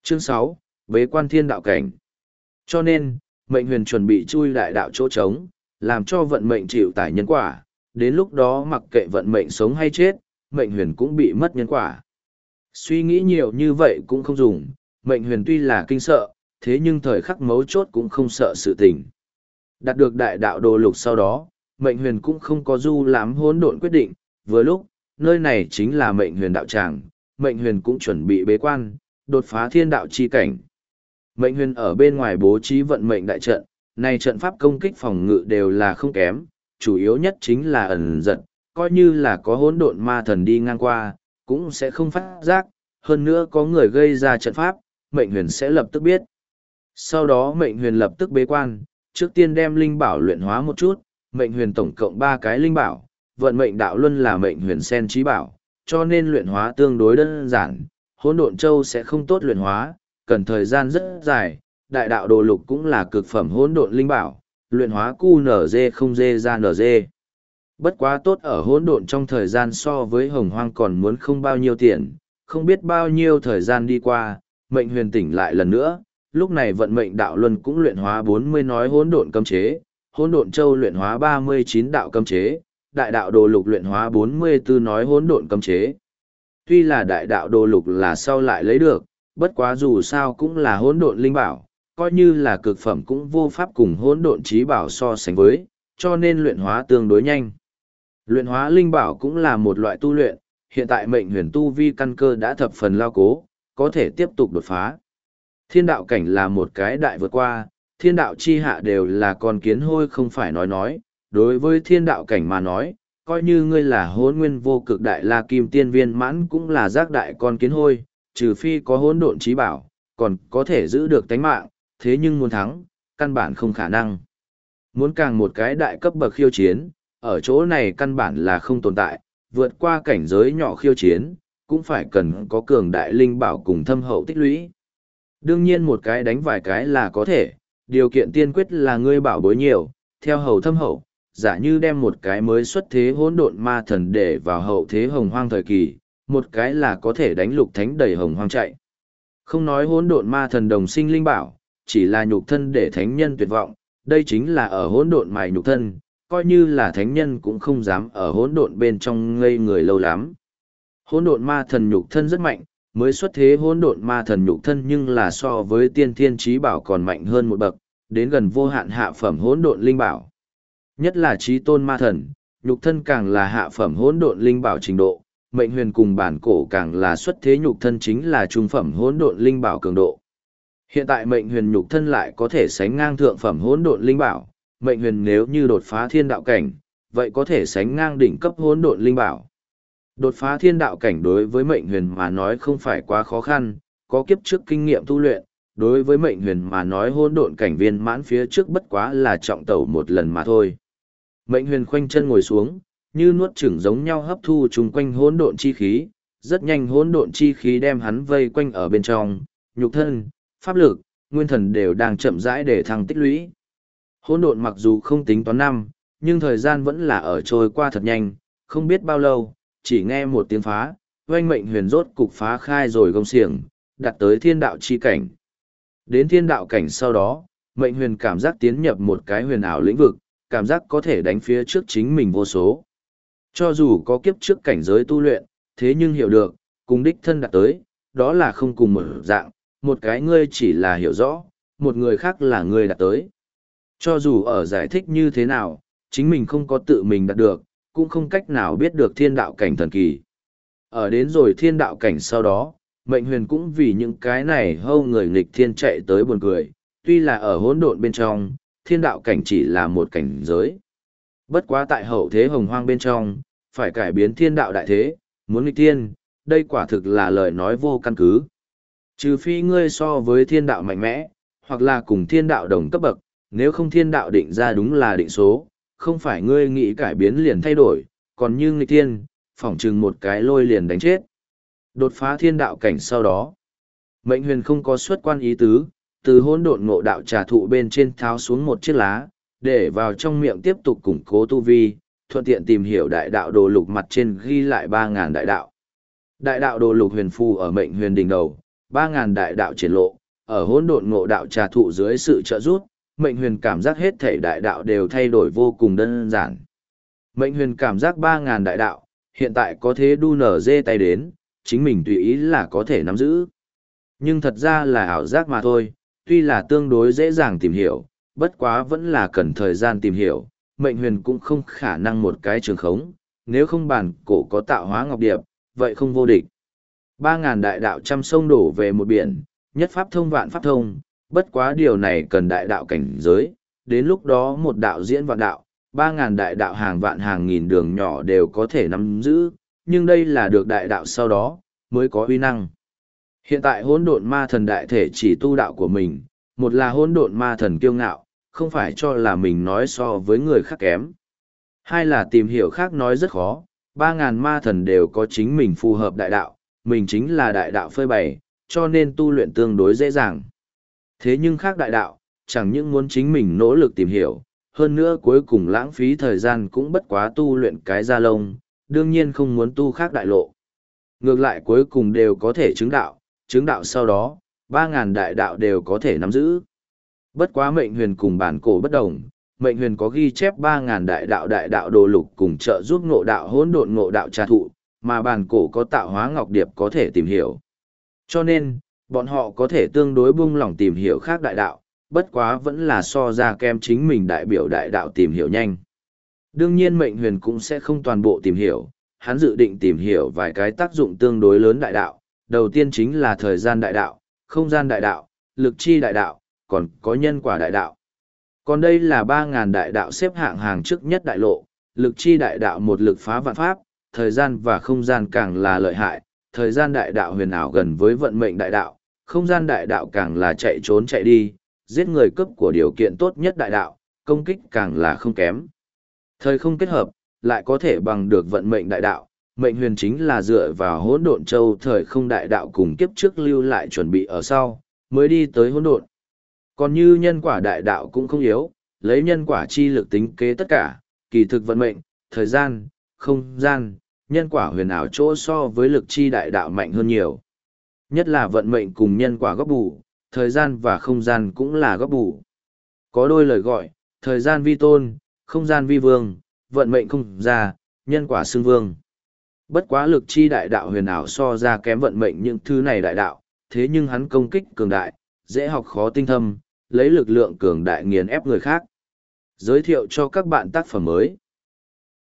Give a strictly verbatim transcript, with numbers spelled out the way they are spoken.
Chương sáu, Bế quan thiên đạo cảnh. Cho nên, mệnh huyền chuẩn bị chui đại đạo chỗ trống, làm cho vận mệnh chịu tải nhân quả, đến lúc đó mặc kệ vận mệnh sống hay chết, mệnh huyền cũng bị mất nhân quả. Suy nghĩ nhiều như vậy cũng không dùng, mệnh huyền tuy là kinh sợ, thế nhưng thời khắc mấu chốt cũng không sợ sự tình. Đạt được đại đạo đồ lục sau đó, mệnh huyền cũng không có du lãm hỗn độn quyết định, vừa lúc, nơi này chính là mệnh huyền đạo tràng, mệnh huyền cũng chuẩn bị bế quan, đột phá thiên đạo chi cảnh. Mệnh huyền ở bên ngoài bố trí vận mệnh đại trận, này trận pháp công kích phòng ngự đều là không kém, chủ yếu nhất chính là ẩn giật, coi như là có hỗn độn ma thần đi ngang qua, cũng sẽ không phát giác, hơn nữa có người gây ra trận pháp, mệnh huyền sẽ lập tức biết. Sau đó mệnh huyền lập tức bế quan, trước tiên đem linh bảo luyện hóa một chút, mệnh huyền tổng cộng ba cái linh bảo, vận mệnh đạo luân là mệnh huyền sen trí bảo, cho nên luyện hóa tương đối đơn giản, hỗn độn châu sẽ không tốt luyện hóa, cần thời gian rất dài, đại đạo đồ lục cũng là cực phẩm hỗn độn linh bảo, luyện hóa cu nở dê không dê ra nở dê. Bất quá tốt ở hỗn độn trong thời gian so với hồng hoang còn muốn không bao nhiêu tiền, không biết bao nhiêu thời gian đi qua, mệnh huyền tỉnh lại lần nữa, lúc này vận mệnh đạo luân cũng luyện hóa bốn mươi nói hỗn độn cấm chế, hỗn độn châu luyện hóa ba mươi chín đạo cấm chế, đại đạo đồ lục luyện hóa bốn mươi tư nói hỗn độn cấm chế. Tuy là đại đạo đồ lục là sau lại lấy được, bất quá dù sao cũng là hỗn độn linh bảo, coi như là cực phẩm cũng vô pháp cùng hỗn độn trí bảo so sánh với, cho nên luyện hóa tương đối nhanh. Luyện hóa linh bảo cũng là một loại tu luyện, hiện tại mệnh huyền tu vi căn cơ đã thập phần lao cố, có thể tiếp tục đột phá. Thiên đạo cảnh là một cái đại vượt qua, thiên đạo chi hạ đều là con kiến hôi không phải nói nói, đối với thiên đạo cảnh mà nói, coi như ngươi là hỗn nguyên vô cực đại la kim tiên viên mãn cũng là giác đại con kiến hôi, trừ phi có hỗn độn trí bảo, còn có thể giữ được tánh mạng, thế nhưng muốn thắng, căn bản không khả năng. Muốn càng một cái đại cấp bậc khiêu chiến, ở chỗ này căn bản là không tồn tại, vượt qua cảnh giới nhỏ khiêu chiến, cũng phải cần có cường đại linh bảo cùng thâm hậu tích lũy. Đương nhiên một cái đánh vài cái là có thể, điều kiện tiên quyết là ngươi bảo bối nhiều, theo hậu thâm hậu, giả như đem một cái mới xuất thế hỗn độn ma thần để vào hậu thế hồng hoang thời kỳ, một cái là có thể đánh lục thánh đầy hồng hoang chạy. Không nói hỗn độn ma thần đồng sinh linh bảo, chỉ là nhục thân để thánh nhân tuyệt vọng, đây chính là ở hỗn độn mài nhục thân, coi như là thánh nhân cũng không dám ở hỗn độn bên trong ngây người lâu lắm. Hỗn độn ma thần nhục thân rất mạnh, mới xuất thế hỗn độn ma thần nhục thân nhưng là so với tiên thiên trí bảo còn mạnh hơn một bậc, đến gần vô hạn hạ phẩm hỗn độn linh bảo. Nhất là trí tôn ma thần, nhục thân càng là hạ phẩm hỗn độn linh bảo trình độ, mệnh huyền cùng bản cổ càng là xuất thế nhục thân chính là trung phẩm hỗn độn linh bảo cường độ. Hiện tại mệnh huyền nhục thân lại có thể sánh ngang thượng phẩm hỗn độn linh bảo, mệnh huyền nếu như đột phá thiên đạo cảnh, vậy có thể sánh ngang đỉnh cấp hỗn độn linh bảo. Đột phá thiên đạo cảnh đối với mệnh huyền mà nói không phải quá khó khăn, có kiếp trước kinh nghiệm tu luyện, đối với mệnh huyền mà nói hỗn độn cảnh viên mãn phía trước bất quá là trọng tẩu một lần mà thôi. Mệnh huyền khoanh chân ngồi xuống, như nuốt chửng giống nhau hấp thu chung quanh hỗn độn chi khí, rất nhanh hỗn độn chi khí đem hắn vây quanh ở bên trong, nhục thân, pháp lực, nguyên thần đều đang chậm rãi để thăng tích lũy. Hỗn độn mặc dù không tính toán năm, nhưng thời gian vẫn là ở trôi qua thật nhanh, không biết bao lâu, chỉ nghe một tiếng phá, oanh mệnh huyền rốt cục phá khai rồi gông xiềng, đặt tới thiên đạo chi cảnh. Đến thiên đạo cảnh sau đó, mệnh huyền cảm giác tiến nhập một cái huyền ảo lĩnh vực, cảm giác có thể đánh phía trước chính mình vô số. Cho dù có kiếp trước cảnh giới tu luyện, thế nhưng hiểu được, cùng đích thân đạt tới, đó là không cùng một dạng, một cái ngươi chỉ là hiểu rõ, một người khác là ngươi đạt tới. Cho dù ở giải thích như thế nào, chính mình không có tự mình đạt được, cũng không cách nào biết được thiên đạo cảnh thần kỳ. Ở đến rồi thiên đạo cảnh sau đó, mệnh huyền cũng vì những cái này hâu người nghịch thiên chạy tới buồn cười, tuy là ở hỗn độn bên trong, thiên đạo cảnh chỉ là một cảnh giới. Bất quá tại hậu thế hồng hoang bên trong, phải cải biến thiên đạo đại thế, muốn nghịch thiên, đây quả thực là lời nói vô căn cứ. Trừ phi ngươi so với thiên đạo mạnh mẽ, hoặc là cùng thiên đạo đồng cấp bậc, nếu không thiên đạo định ra đúng là định số, không phải ngươi nghĩ cải biến liền thay đổi, còn như nghịch thiên, phỏng chừng một cái lôi liền đánh chết. Đột phá thiên đạo cảnh sau đó, mệnh huyền không có xuất quan ý tứ, từ hỗn độn ngộ đạo trà thụ bên trên tháo xuống một chiếc lá, để vào trong miệng tiếp tục củng cố tu vi, thuận tiện tìm hiểu đại đạo đồ lục mặt trên ghi lại ba ngàn đại đạo. Đại đạo đồ lục huyền phù ở mệnh huyền đỉnh đầu, ba ngàn đại đạo triển lộ, ở hỗn độn ngộ đạo trà thụ dưới sự trợ giúp, Mệnh Huyền cảm giác hết thảy đại đạo đều thay đổi vô cùng đơn giản. Mệnh Huyền cảm giác ba ngàn đại đạo, hiện tại có thế đu nở dê tay đến, chính mình tùy ý là có thể nắm giữ. Nhưng thật ra là ảo giác mà thôi, tuy là tương đối dễ dàng tìm hiểu, bất quá vẫn là cần thời gian tìm hiểu, Mệnh Huyền cũng không khả năng một cái trường khống, nếu không bản cổ có tạo hóa ngọc điệp, vậy không vô địch. Ba ngàn đại đạo trăm sông đổ về một biển, nhất pháp thông vạn pháp thông, bất quá điều này cần đại đạo cảnh giới, đến lúc đó một đạo diễn vạn đạo, ba ngàn đại đạo hàng vạn hàng nghìn đường nhỏ đều có thể nắm giữ, nhưng đây là được đại đạo sau đó, mới có uy năng. Hiện tại hỗn độn ma thần đại thể chỉ tu đạo của mình, một là hỗn độn ma thần kiêu ngạo, không phải cho là mình nói so với người khác kém. Hai là tìm hiểu khác nói rất khó, ba ngàn ma thần đều có chính mình phù hợp đại đạo, mình chính là đại đạo phơi bày, cho nên tu luyện tương đối dễ dàng. Thế nhưng khác đại đạo, chẳng những muốn chính mình nỗ lực tìm hiểu, hơn nữa cuối cùng lãng phí thời gian cũng bất quá tu luyện cái da lông, đương nhiên không muốn tu khác đại lộ. Ngược lại cuối cùng đều có thể chứng đạo, chứng đạo sau đó, ba ngàn đại đạo đều có thể nắm giữ. Bất quá Mệnh Huyền cùng bản cổ bất đồng, Mệnh Huyền có ghi chép ba ngàn đại đạo đại đạo đồ lục cùng trợ giúp ngộ đạo hỗn độn ngộ đạo trà thụ, mà bản cổ có tạo hóa ngọc điệp có thể tìm hiểu. Cho nên, bọn họ có thể tương đối buông lỏng tìm hiểu khác đại đạo, bất quá vẫn là so ra kem chính mình đại biểu đại đạo tìm hiểu nhanh. Đương nhiên Mệnh Huyền cũng sẽ không toàn bộ tìm hiểu, hắn dự định tìm hiểu vài cái tác dụng tương đối lớn đại đạo, đầu tiên chính là thời gian đại đạo, không gian đại đạo, lực chi đại đạo, còn có nhân quả đại đạo. Còn đây là ba ngàn đại đạo xếp hạng hàng trước nhất đại lộ, lực chi đại đạo một lực phá vạn pháp, thời gian và không gian càng là lợi hại, thời gian đại đạo huyền ảo gần với vận mệnh đại đạo, không gian đại đạo càng là chạy trốn chạy đi, giết người cấp của điều kiện tốt nhất đại đạo, công kích càng là không kém. Thời không kết hợp, lại có thể bằng được vận mệnh đại đạo, Mệnh Huyền chính là dựa vào hỗn độn châu thời không đại đạo cùng kiếp trước lưu lại chuẩn bị ở sau, mới đi tới hỗn độn. Còn như nhân quả đại đạo cũng không yếu, lấy nhân quả chi lực tính kế tất cả, kỳ thực vận mệnh, thời gian, không gian, nhân quả huyền ảo chỗ so với lực chi đại đạo mạnh hơn nhiều. Nhất là vận mệnh cùng nhân quả góp bù, thời gian và không gian cũng là góp bù. Có đôi lời gọi, thời gian vi tôn, không gian vi vương, vận mệnh không ra, nhân quả xưng vương. Bất quá lực chi đại đạo huyền ảo so ra kém vận mệnh những thứ này đại đạo, thế nhưng hắn công kích cường đại, dễ học khó tinh thâm, lấy lực lượng cường đại nghiền ép người khác. Giới thiệu cho các bạn tác phẩm mới.